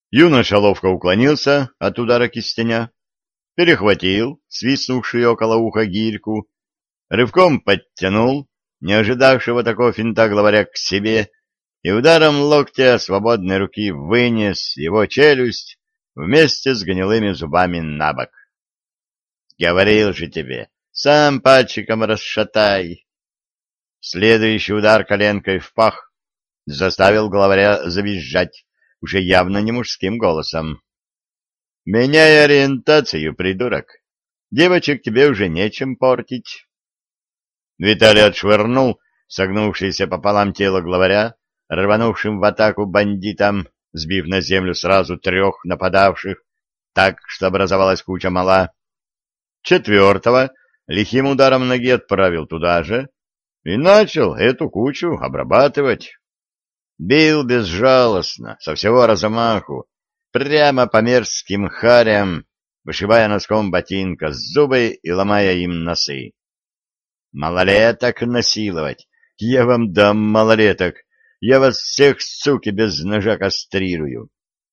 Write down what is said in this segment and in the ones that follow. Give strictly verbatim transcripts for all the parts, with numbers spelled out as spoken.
Юноша ловко уклонился от удара кистеня, перехватил свистнувший около уха гирьку, рывком подтянул не ожидавшего такого финта главаря к себе и ударом локтя свободной руки вынес его челюсть вместе с гнилыми зубами на бок. «Говорил же тебе, сам пальчиком расшатай!» Следующий удар коленкой в пах заставил главаря завизжать, уже явно не мужским голосом. «Меняй ориентацию, придурок! Девочек тебе уже нечем портить!» Виталий отшвырнул согнувшееся пополам тело главаря, рванувшим в атаку бандитам, сбив на землю сразу трех нападавших, так что образовалась куча мала. Четвертого лихим ударом ноги отправил туда же и начал эту кучу обрабатывать. Бил безжалостно, со всего размаху, прямо по мерзким харям, вышибая носком ботинка зубы и ломая им носы. «Малолеток насиловать! Я вам дам малолеток! Я вас всех, суки, без ножа кастрирую!»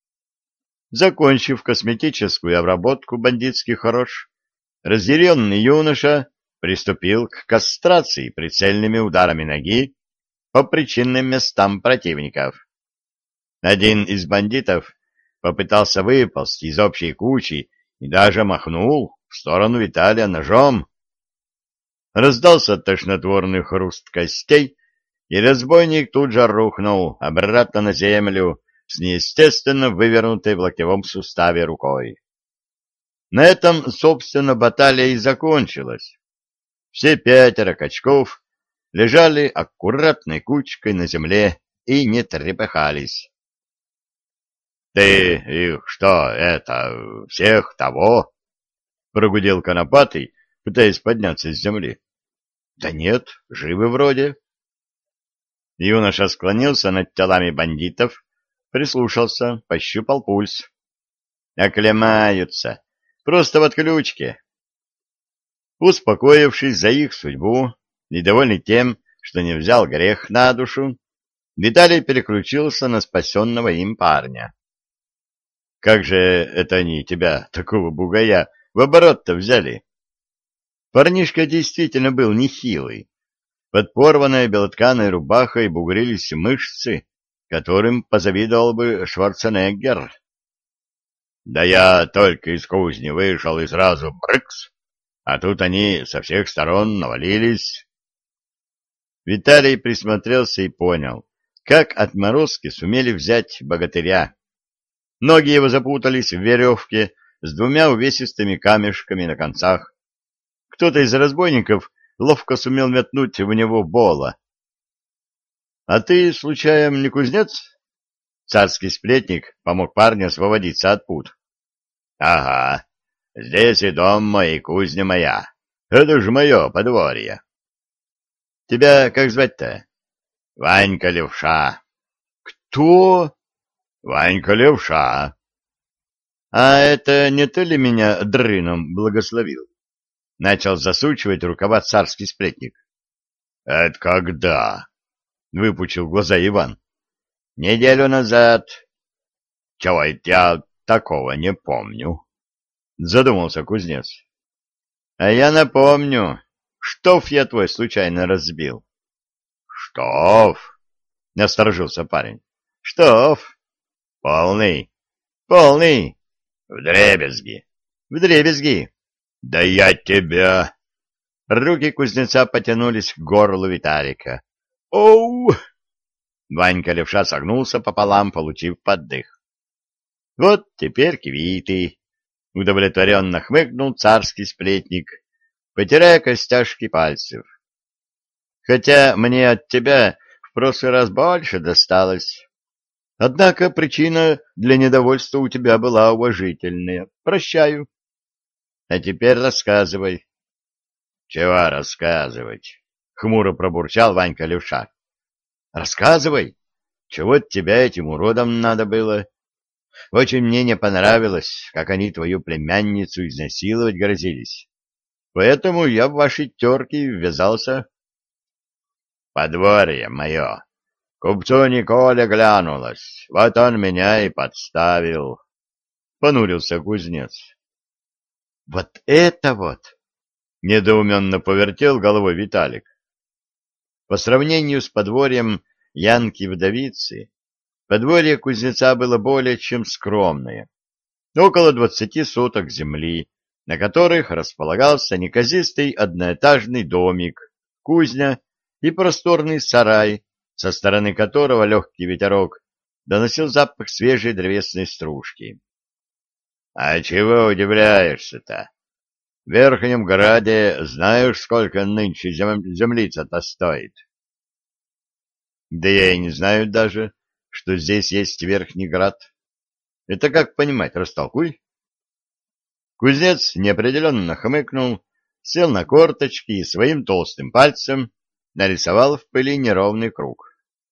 Закончив косметическую обработку бандитских рож, разъяренный юноша приступил к кастрации прицельными ударами ноги по причинным местам противников. Один из бандитов попытался выползти из общей кучи и даже махнул в сторону Виталия ножом. Раздался тошнотворный хруст костей, и разбойник тут же рухнул обратно на землю с неестественно вывернутой в локтевом суставе рукой. На этом, собственно, баталия и закончилась. Все пятеро качков лежали аккуратной кучкой на земле и не трепыхались. — Ты их что, это, всех того? — прогудел Конопатый, пытаясь подняться с земли. — Да нет, живы вроде. Юноша склонился над телами бандитов, прислушался, пощупал пульс. Оклемаются, просто в отключке. Успокоившись за их судьбу и довольный тем, что не взял грех на душу, Виталий переключился на спасенного им парня. — Как же это они тебя, такого бугая, в оборот-то взяли? Парнишка действительно был нехилый. Под порванной белотканой рубахой бугрились мышцы, которым позавидовал бы Шварценеггер. Да я только из кузни вышел и сразу брыкс, а тут они со всех сторон навалились. Виталий присмотрелся и понял, как отморозки сумели взять богатыря. Ноги его запутались в веревке с двумя увесистыми камешками на концах. Кто-то из разбойников ловко сумел метнуть в него бола. — А ты, случаем, не кузнец? Царский сплетник помог парню освободиться от пут. — Ага, здесь и дом мой, и кузня моя. Это же мое подворье. — Тебя как звать-то? — Ванька Левша. — Кто? — Ванька Левша. — А это не ты ли меня дрыном благословил? Начал засучивать рукава царский сплетник. — Это когда? — выпучил глаза Иван. — Неделю назад. — Чего это я такого не помню? — задумался кузнец. — А я напомню, штоф я твой случайно разбил. — Штоф? — насторожился парень. — Штоф. — Полный. — Полный. — Вдребезги. — Вдребезги. — Да я тебя... Руки кузнеца потянулись к горлу Виталика. — Оу! Ванька Левша согнулся пополам, получив поддых. — Вот теперь квиты! — удовлетворенно хмыкнул царский сплетник, потирая костяшки пальцев. — Хотя мне от тебя в прошлый раз больше досталось. Однако причина для недовольства у тебя была уважительная. Прощаю. А теперь рассказывай. — Чего рассказывать? — хмуро пробурчал Ванька Левша. — Рассказывай. Чего от тебя этим уродам надо было? Очень мне не понравилось, как они твою племянницу изнасиловать грозились. Поэтому я в ваши терки ввязался. — Подворье мое. Купцу Николе глянулось, вот он меня и подставил, — понурился кузнец. — Вот это вот! — недоуменно повертел головой Виталик. По сравнению с подворьем Янки-вдовицы, подворье кузнеца было более чем скромное. Около двадцати соток земли, на которых располагался неказистый одноэтажный домик, кузня и просторный сарай, со стороны которого легкий ветерок доносил запах свежей древесной стружки. — А чего удивляешься-то? В Верхнем Граде знаешь, сколько нынче зем... землица-то стоит? — Да я и не знаю даже, что здесь есть Верхний Град. Это как понимать, растолкуй. Кузнец неопределенно хмыкнул, сел на корточки и своим толстым пальцем нарисовал в пыли неровный круг.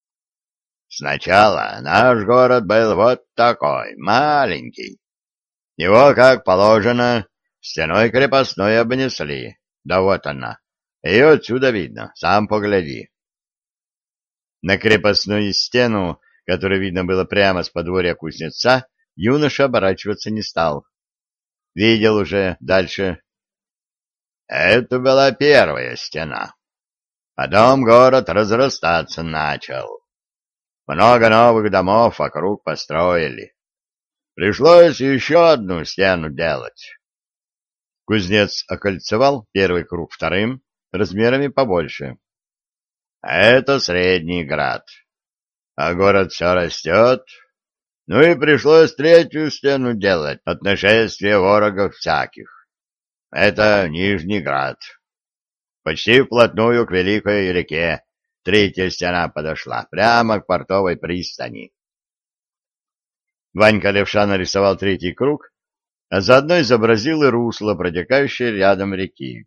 Сначала наш город был вот такой, маленький. Его, как положено, стеной крепостной обнесли. Да вот она. Ее отсюда видно, сам погляди. На крепостную стену, которую видно было прямо с подворья кузнеца, юноша оборачиваться не стал. Видел уже дальше. Это была первая стена. Потом город разрастаться начал. Много новых домов вокруг построили. Пришлось еще одну стену делать. Кузнец окольцевал первый круг вторым, размерами побольше. Это Средний Град. А город все растет. Ну и пришлось третью стену делать от нашествия ворогов всяких. Это Нижний Град. Почти вплотную к Великой реке третья стена подошла, прямо к портовой пристани. Ванька Левша нарисовал третий круг, а заодно изобразил и русло, протекающее рядом реки.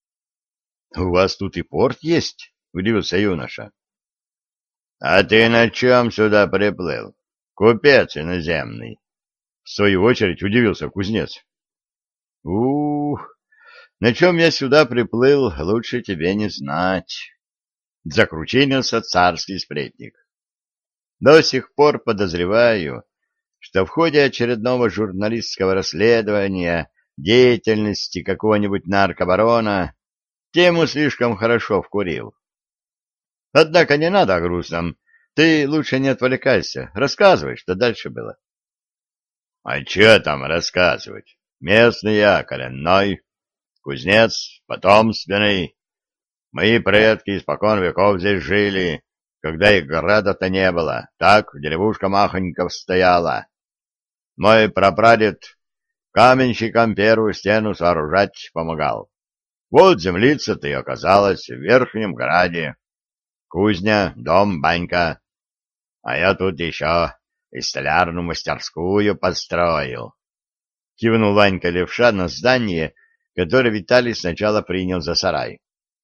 — У вас тут и порт есть? — удивился юноша. — А ты на чем сюда приплыл? Купец иноземный. В свою очередь удивился кузнец. — Ух, на чем я сюда приплыл, лучше тебе не знать. Закручинился царский сплетник. До сих пор подозреваю, что в ходе очередного журналистского расследования деятельности какого-нибудь наркобарона тему слишком хорошо вкурил. Однако не надо о грустном. Ты лучше не отвлекайся. Рассказывай, что дальше было. — А че там рассказывать? Местный я, коренной, кузнец, потомственный. Мои предки испокон веков здесь жили, когда и града-то не было. Так деревушка Махоньков стояла. Мой прапрадед каменщикам первую стену сооружать помогал. Вот землица-то и оказалась в Верхнем Граде. Кузня, дом, банька. А я тут еще и столярную мастерскую построил. Кивнул Ванька Левша на здание, которое Виталий сначала принял за сарай.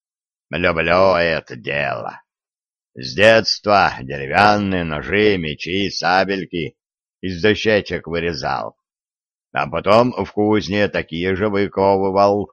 Люблю это дело. С детства деревянные ножи, мечи, сабельки из дощечек вырезал. А потом в кузне такие же выковывал.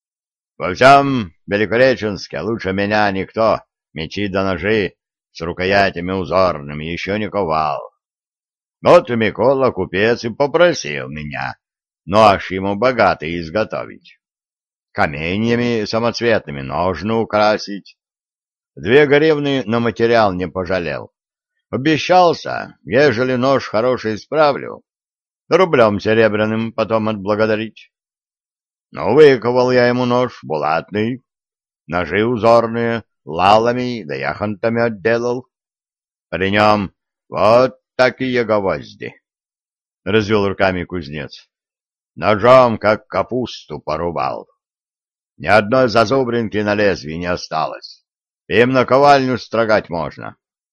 Во всем Великореченске лучше меня никто мечи да ножи с рукоятями узорными еще не ковал. Вот и Микола купец и попросил меня нож ему богатый изготовить. Каменьями самоцветными ножны украсить. Две гривны на материал не пожалел. Обещался, ежели нож хороший исправлю, рублем серебряным потом отблагодарить. Ну, выковал я ему нож булатный, ножи узорные, лалами да яхонтами отделал. При нем вот такие гвозди. Развел руками кузнец. Ножом, как капусту, порубал. Ни одной зазубринки на лезвии не осталось. Им наковальню строгать можно.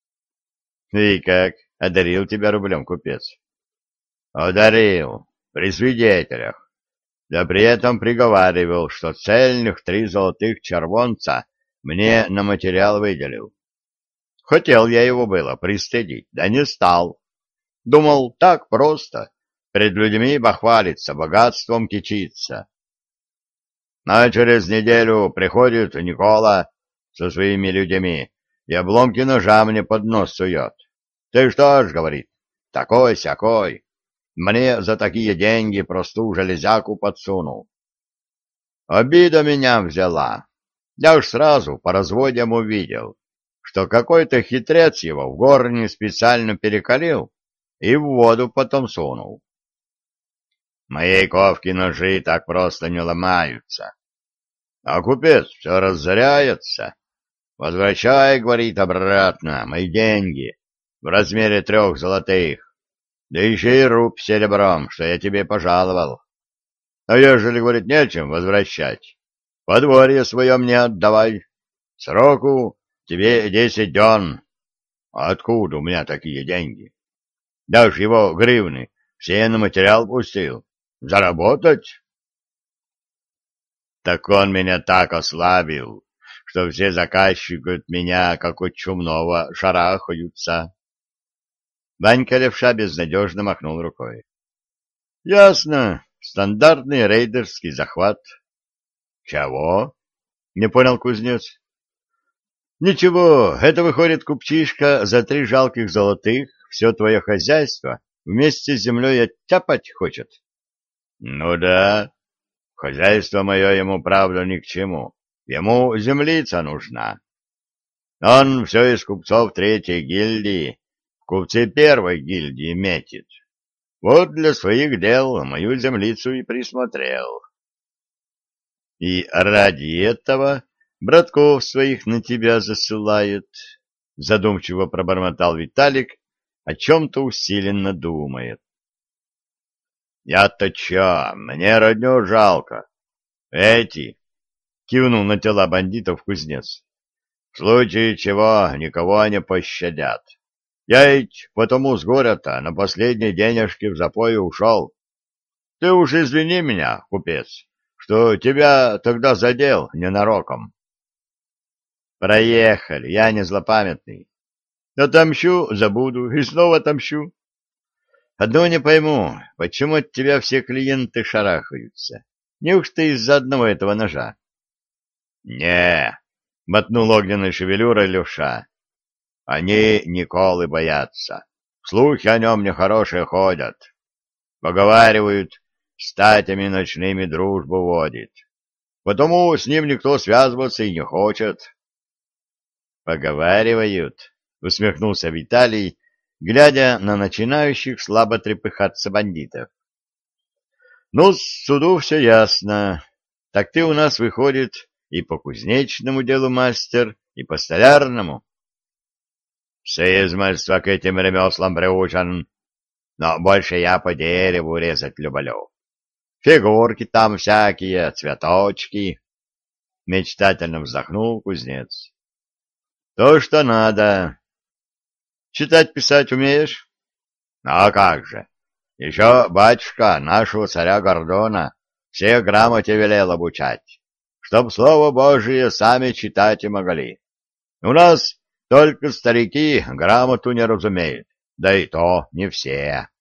И как, одарил тебя рублем купец? Одарил, при свидетелях. Да при этом приговаривал, что цельных три золотых червонца мне на материал выделил. Хотел я его было пристыдить, да не стал. Думал, так просто, пред людьми бахвалиться, богатством кичиться. А через неделю приходит Никола со своими людьми, и обломки ножа мне под нос сует. Ты что ж, говорит, такой-сякой, мне за такие деньги простую железяку подсунул. Обида меня взяла. Я уж сразу по разводям увидел, что какой-то хитрец его в горне специально перекалил и в воду потом сунул. Моей ковки ножи так просто не ломаются. А купец все разоряется. Возвращай, говорит, обратно мои деньги в размере трех золотых, да еще и рубь серебром, что я тебе пожаловал. А ежели, говорит, нечем возвращать, подворье свое мне отдавай. Сроку тебе десять дён. А откуда у меня такие деньги? Да уж его гривны все на материал пустил. Заработать? Так он меня так ослабил, что все заказчики от меня, как от чумного, шарахаются. Ванька левша безнадежно махнул рукой. — Ясно. Стандартный рейдерский захват. — Чего? — не понял кузнец. — Ничего, это выходит, купчишка, за три жалких золотых все твое хозяйство вместе с землей оттяпать хочет. — Ну да, хозяйство мое ему, правда, ни к чему. Ему землица нужна. Он все из купцов третьей гильдии, купцы первой гильдии метит. Вот для своих дел мою землицу и присмотрел. И ради этого братков своих на тебя засылает, задумчиво пробормотал Виталик, о чем-то усиленно думает. Я-то чё, мне родню жалко. Эти, кивнул на тела бандитов кузнец, в случае чего никого не пощадят. Я ведь потому с горя-то на последние денежки в запое ушел. Ты уж извини меня, купец, что тебя тогда задел ненароком. Проехали, я не злопамятный. Отомщу, забуду и снова отомщу. Одно не пойму, почему от тебя все клиенты шарахаются? Неужто из-за одного этого ножа? Не, мотнул огненной шевелюрой левша. Они Николы боятся. Слухи о нем нехорошие ходят. Поговаривают, статями ночными дружбу водит. Потому с ним никто связываться и не хочет. Поговаривают, усмехнулся Виталий, глядя на начинающих слабо трепыхаться бандитов. Ну, с суду все ясно. Так ты у нас, выходит, и по кузнечному делу мастер, и по столярному. С измальства к этим ремеслам приучен, но больше я по дереву резать люблю. Фигурки там всякие, цветочки. Мечтательно вздохнул кузнец. То, что надо. Читать-писать умеешь? А как же. Еще батюшка нашего царя Гордона все грамоте велел обучать, чтоб слово Божие сами читать и могли. У нас только старики грамоту не разумеют, да и то не все.